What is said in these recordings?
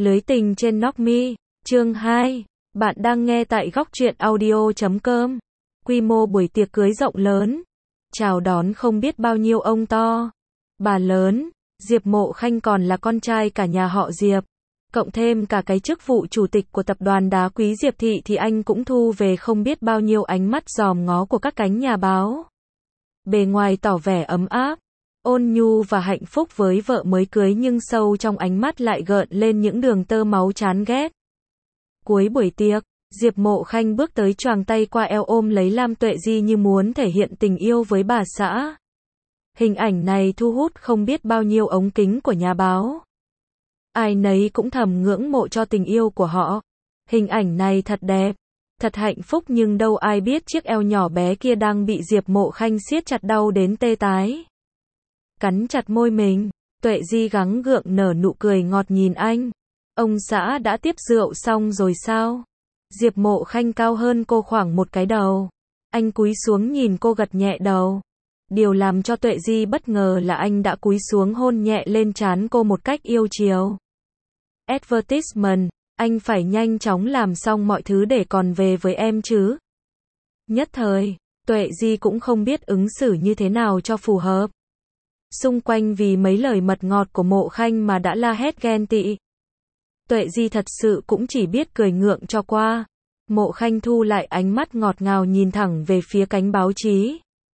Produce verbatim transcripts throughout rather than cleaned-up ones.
Lưới tình trên Knockme, chương hai. Bạn đang nghe tại góc truyện audio chấm com. Quy mô buổi tiệc cưới rộng lớn. Chào đón không biết bao nhiêu ông to, bà lớn. Diệp Mộ Khanh còn là con trai cả nhà họ Diệp. Cộng thêm cả cái chức vụ chủ tịch của tập đoàn đá quý Diệp Thị thì anh cũng thu về không biết bao nhiêu ánh mắt dòm ngó của các cánh nhà báo. Bề ngoài tỏ vẻ ấm áp, ôn nhu và hạnh phúc với vợ mới cưới, nhưng sâu trong ánh mắt lại gợn lên những đường tơ máu chán ghét. Cuối buổi tiệc, Diệp Mộ Khanh bước tới choàng tay qua eo ôm lấy Lam Tuệ Di như muốn thể hiện tình yêu với bà xã. Hình ảnh này thu hút không biết bao nhiêu ống kính của nhà báo. Ai nấy cũng thầm ngưỡng mộ cho tình yêu của họ. Hình ảnh này thật đẹp, thật hạnh phúc, nhưng đâu ai biết chiếc eo nhỏ bé kia đang bị Diệp Mộ Khanh siết chặt đau đến tê tái. Cắn chặt môi mình, Tuệ Di gắng gượng nở nụ cười ngọt nhìn anh. Ông xã đã tiếp rượu xong rồi sao? Diệp Mộ Khanh cao hơn cô khoảng một cái đầu. Anh cúi xuống nhìn cô gật nhẹ đầu. Điều làm cho Tuệ Di bất ngờ là anh đã cúi xuống hôn nhẹ lên trán cô một cách yêu chiều. Advertisement, anh phải nhanh chóng làm xong mọi thứ để còn về với em chứ. Nhất thời, Tuệ Di cũng không biết ứng xử như thế nào cho phù hợp. Xung quanh vì mấy lời mật ngọt của Mộ Khanh mà đã la hét ghen tị. Tuệ Di thật sự cũng chỉ biết cười ngượng cho qua. Mộ Khanh thu lại ánh mắt ngọt ngào nhìn thẳng về phía cánh báo chí.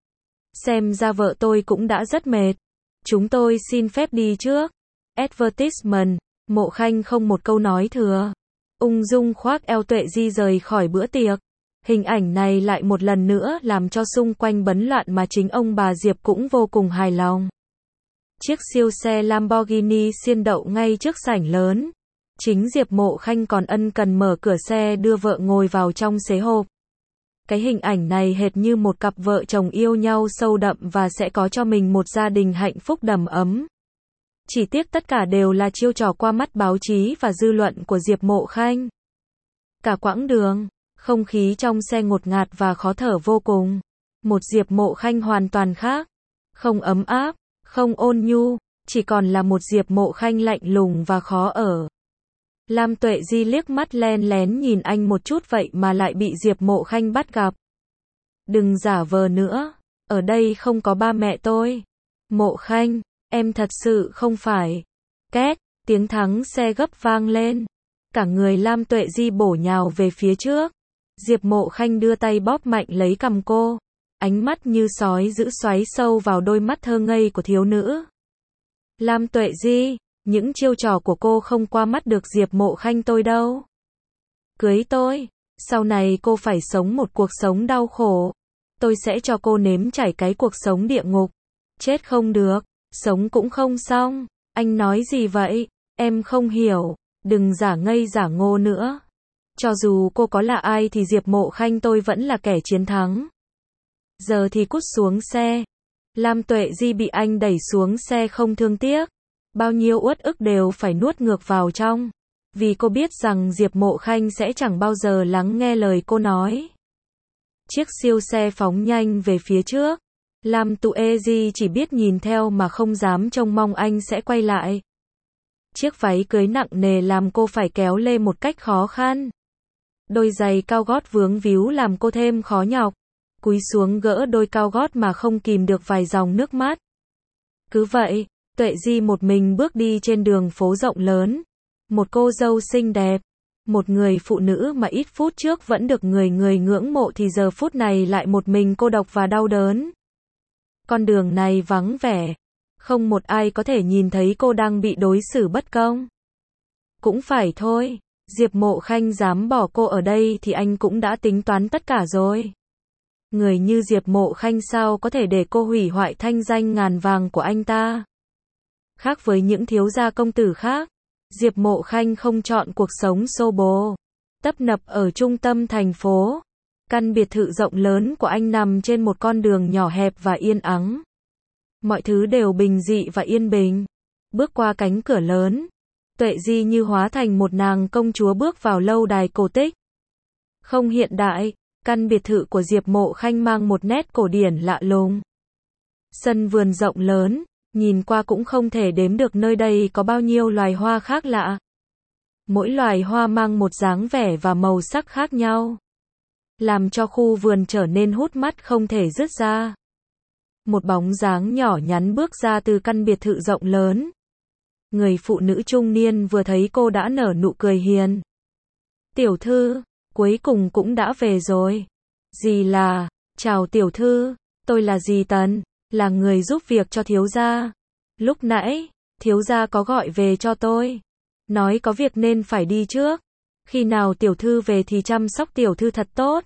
Xem ra vợ tôi cũng đã rất mệt. Chúng tôi xin phép đi trước. Advertisement, Mộ Khanh không một câu nói thừa. Ung dung khoác eo Tuệ Di rời khỏi bữa tiệc. Hình ảnh này lại một lần nữa làm cho xung quanh bấn loạn mà chính ông bà Diệp cũng vô cùng hài lòng. Chiếc siêu xe Lamborghini xiên đậu ngay trước sảnh lớn. Chính Diệp Mộ Khanh còn ân cần mở cửa xe đưa vợ ngồi vào trong xế hộp. Cái hình ảnh này hệt như một cặp vợ chồng yêu nhau sâu đậm và sẽ có cho mình một gia đình hạnh phúc đầm ấm. Chỉ tiếc tất cả đều là chiêu trò qua mắt báo chí và dư luận của Diệp Mộ Khanh. Cả quãng đường, không khí trong xe ngột ngạt và khó thở vô cùng. Một Diệp Mộ Khanh hoàn toàn khác. Không ấm áp, không ôn nhu, chỉ còn là một Diệp Mộ Khanh lạnh lùng và khó ở. Lam Tuệ Di liếc mắt len lén nhìn anh một chút vậy mà lại bị Diệp Mộ Khanh bắt gặp. Đừng giả vờ nữa, ở đây không có ba mẹ tôi. Mộ Khanh, em thật sự không phải. Két, tiếng thắng xe gấp vang lên. Cả người Lam Tuệ Di bổ nhào về phía trước. Diệp Mộ Khanh đưa tay bóp mạnh lấy cằm cô. Ánh mắt như sói dữ xoáy sâu vào đôi mắt thơ ngây của thiếu nữ. Lam Tuệ Di, những chiêu trò của cô không qua mắt được Diệp Mộ Khanh tôi đâu. Cưới tôi, sau này cô phải sống một cuộc sống đau khổ. Tôi sẽ cho cô nếm trải cái cuộc sống địa ngục. Chết không được, sống cũng không xong. Anh nói gì vậy? Em không hiểu. Đừng giả ngây giả ngô nữa. Cho dù cô có là ai thì Diệp Mộ Khanh tôi vẫn là kẻ chiến thắng. Giờ thì cút xuống xe. Lam Tuệ Di bị anh đẩy xuống xe không thương tiếc. Bao nhiêu uất ức đều phải nuốt ngược vào trong. Vì cô biết rằng Diệp Mộ Khanh sẽ chẳng bao giờ lắng nghe lời cô nói. Chiếc siêu xe phóng nhanh về phía trước. Lam Tuệ Di chỉ biết nhìn theo mà không dám trông mong anh sẽ quay lại. Chiếc váy cưới nặng nề làm cô phải kéo lê một cách khó khăn. Đôi giày cao gót vướng víu làm cô thêm khó nhọc. Cúi xuống gỡ đôi cao gót mà không kìm được vài dòng nước mắt. Cứ vậy, Tuệ Di một mình bước đi trên đường phố rộng lớn. Một cô dâu xinh đẹp. Một người phụ nữ mà ít phút trước vẫn được người người ngưỡng mộ thì giờ phút này lại một mình cô độc và đau đớn. Con đường này vắng vẻ. Không một ai có thể nhìn thấy cô đang bị đối xử bất công. Cũng phải thôi. Diệp Mộ Khanh dám bỏ cô ở đây thì anh cũng đã tính toán tất cả rồi. Người như Diệp Mộ Khanh sao có thể để cô hủy hoại thanh danh ngàn vàng của anh ta. Khác với những thiếu gia công tử khác, Diệp Mộ Khanh không chọn cuộc sống xô bồ, tấp nập ở trung tâm thành phố. Căn biệt thự rộng lớn của anh nằm trên một con đường nhỏ hẹp và yên ắng. Mọi thứ đều bình dị và yên bình. Bước qua cánh cửa lớn, Tuệ Di như hóa thành một nàng công chúa bước vào lâu đài cổ tích. Không hiện đại, căn biệt thự của Diệp Mộ Khanh mang một nét cổ điển lạ lùng. Sân vườn rộng lớn, nhìn qua cũng không thể đếm được nơi đây có bao nhiêu loài hoa khác lạ. Mỗi loài hoa mang một dáng vẻ và màu sắc khác nhau, làm cho khu vườn trở nên hút mắt không thể dứt ra. Một bóng dáng nhỏ nhắn bước ra từ căn biệt thự rộng lớn. Người phụ nữ trung niên vừa thấy cô đã nở nụ cười hiền. Tiểu thư, cuối cùng cũng đã về rồi. Dì là, chào tiểu thư, tôi là dì Tần, là người giúp việc cho thiếu gia. Lúc nãy, thiếu gia có gọi về cho tôi. Nói có việc nên phải đi trước. Khi nào tiểu thư về thì chăm sóc tiểu thư thật tốt.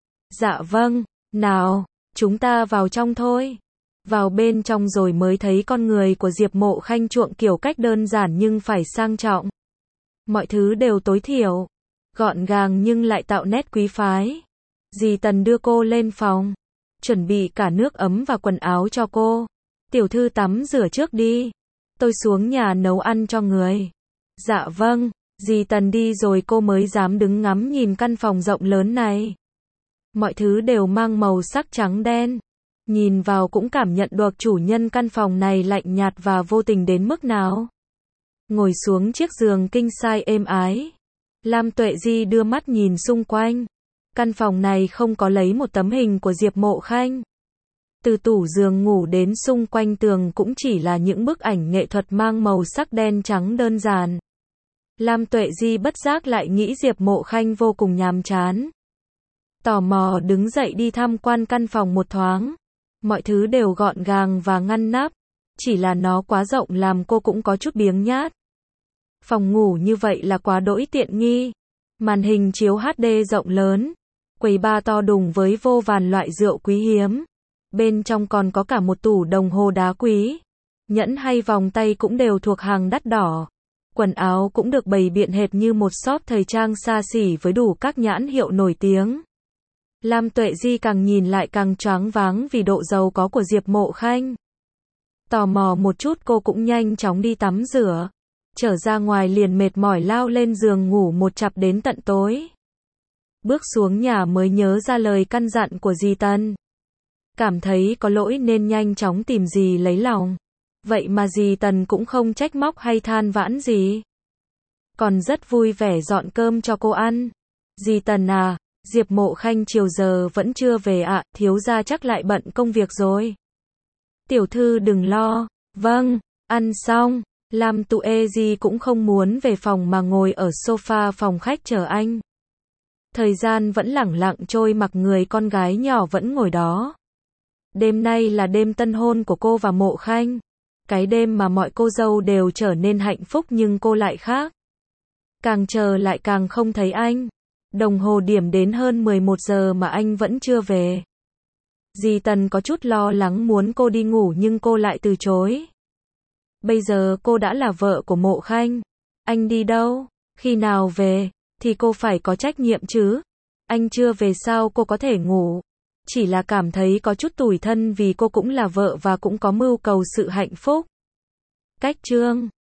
Dạ vâng, nào, chúng ta vào trong thôi. Vào bên trong rồi mới thấy con người của Diệp Mộ Khanh chuộng kiểu cách đơn giản nhưng phải sang trọng. Mọi thứ đều tối thiểu, gọn gàng nhưng lại tạo nét quý phái. Dì Tần đưa cô lên phòng, chuẩn bị cả nước ấm và quần áo cho cô. Tiểu thư tắm rửa trước đi, tôi xuống nhà nấu ăn cho người. Dạ vâng, dì Tần đi rồi cô mới dám đứng ngắm nhìn căn phòng rộng lớn này. Mọi thứ đều mang màu sắc trắng đen. Nhìn vào cũng cảm nhận được chủ nhân căn phòng này lạnh nhạt và vô tình đến mức nào. Ngồi xuống chiếc giường king size êm ái, Lam Tuệ Di đưa mắt nhìn xung quanh. Căn phòng này không có lấy một tấm hình của Diệp Mộ Khanh. Từ tủ giường ngủ đến xung quanh tường cũng chỉ là những bức ảnh nghệ thuật mang màu sắc đen trắng đơn giản. Lam Tuệ Di bất giác lại nghĩ Diệp Mộ Khanh vô cùng nhàm chán. Tò mò đứng dậy đi tham quan căn phòng một thoáng. Mọi thứ đều gọn gàng và ngăn nắp, chỉ là nó quá rộng làm cô cũng có chút biếng nhác. Phòng ngủ như vậy là quá đỗi tiện nghi. Màn hình chiếu hát đê rộng lớn, quầy bar to đùng với vô vàn loại rượu quý hiếm. Bên trong còn có cả một tủ đồng hồ đá quý. Nhẫn hay vòng tay cũng đều thuộc hàng đắt đỏ. Quần áo cũng được bày biện hệt như một shop thời trang xa xỉ với đủ các nhãn hiệu nổi tiếng. Lam Tuệ Di càng nhìn lại càng choáng váng vì độ giàu có của Diệp Mộ Khanh. Tò mò một chút cô cũng nhanh chóng đi tắm rửa. Trở ra ngoài liền mệt mỏi lao lên giường ngủ một chặp đến tận tối. Bước xuống nhà mới nhớ ra lời căn dặn của dì Tần. Cảm thấy có lỗi nên nhanh chóng tìm dì lấy lòng. Vậy mà dì Tần cũng không trách móc hay than vãn gì. Còn rất vui vẻ dọn cơm cho cô ăn. Dì Tần à, Diệp Mộ Khanh chiều giờ vẫn chưa về ạ, à, thiếu gia chắc lại bận công việc rồi. Tiểu thư đừng lo. Vâng, ăn xong, Lam Tuệ Di cũng không muốn về phòng mà ngồi ở sofa phòng khách chờ anh. Thời gian vẫn lẳng lặng trôi mặc người con gái nhỏ vẫn ngồi đó. Đêm nay là đêm tân hôn của cô và Mộ Khanh. Cái đêm mà mọi cô dâu đều trở nên hạnh phúc nhưng cô lại khác. Càng chờ lại càng không thấy anh. Đồng hồ điểm đến hơn mười một giờ mà anh vẫn chưa về. Dì Tần có chút lo lắng muốn cô đi ngủ nhưng cô lại từ chối. Bây giờ cô đã là vợ của Mộ Khanh. Anh đi đâu? Khi nào về? Thì cô phải có trách nhiệm chứ. Anh chưa về sao cô có thể ngủ? Chỉ là cảm thấy có chút tủi thân vì cô cũng là vợ và cũng có mưu cầu sự hạnh phúc. Cách chương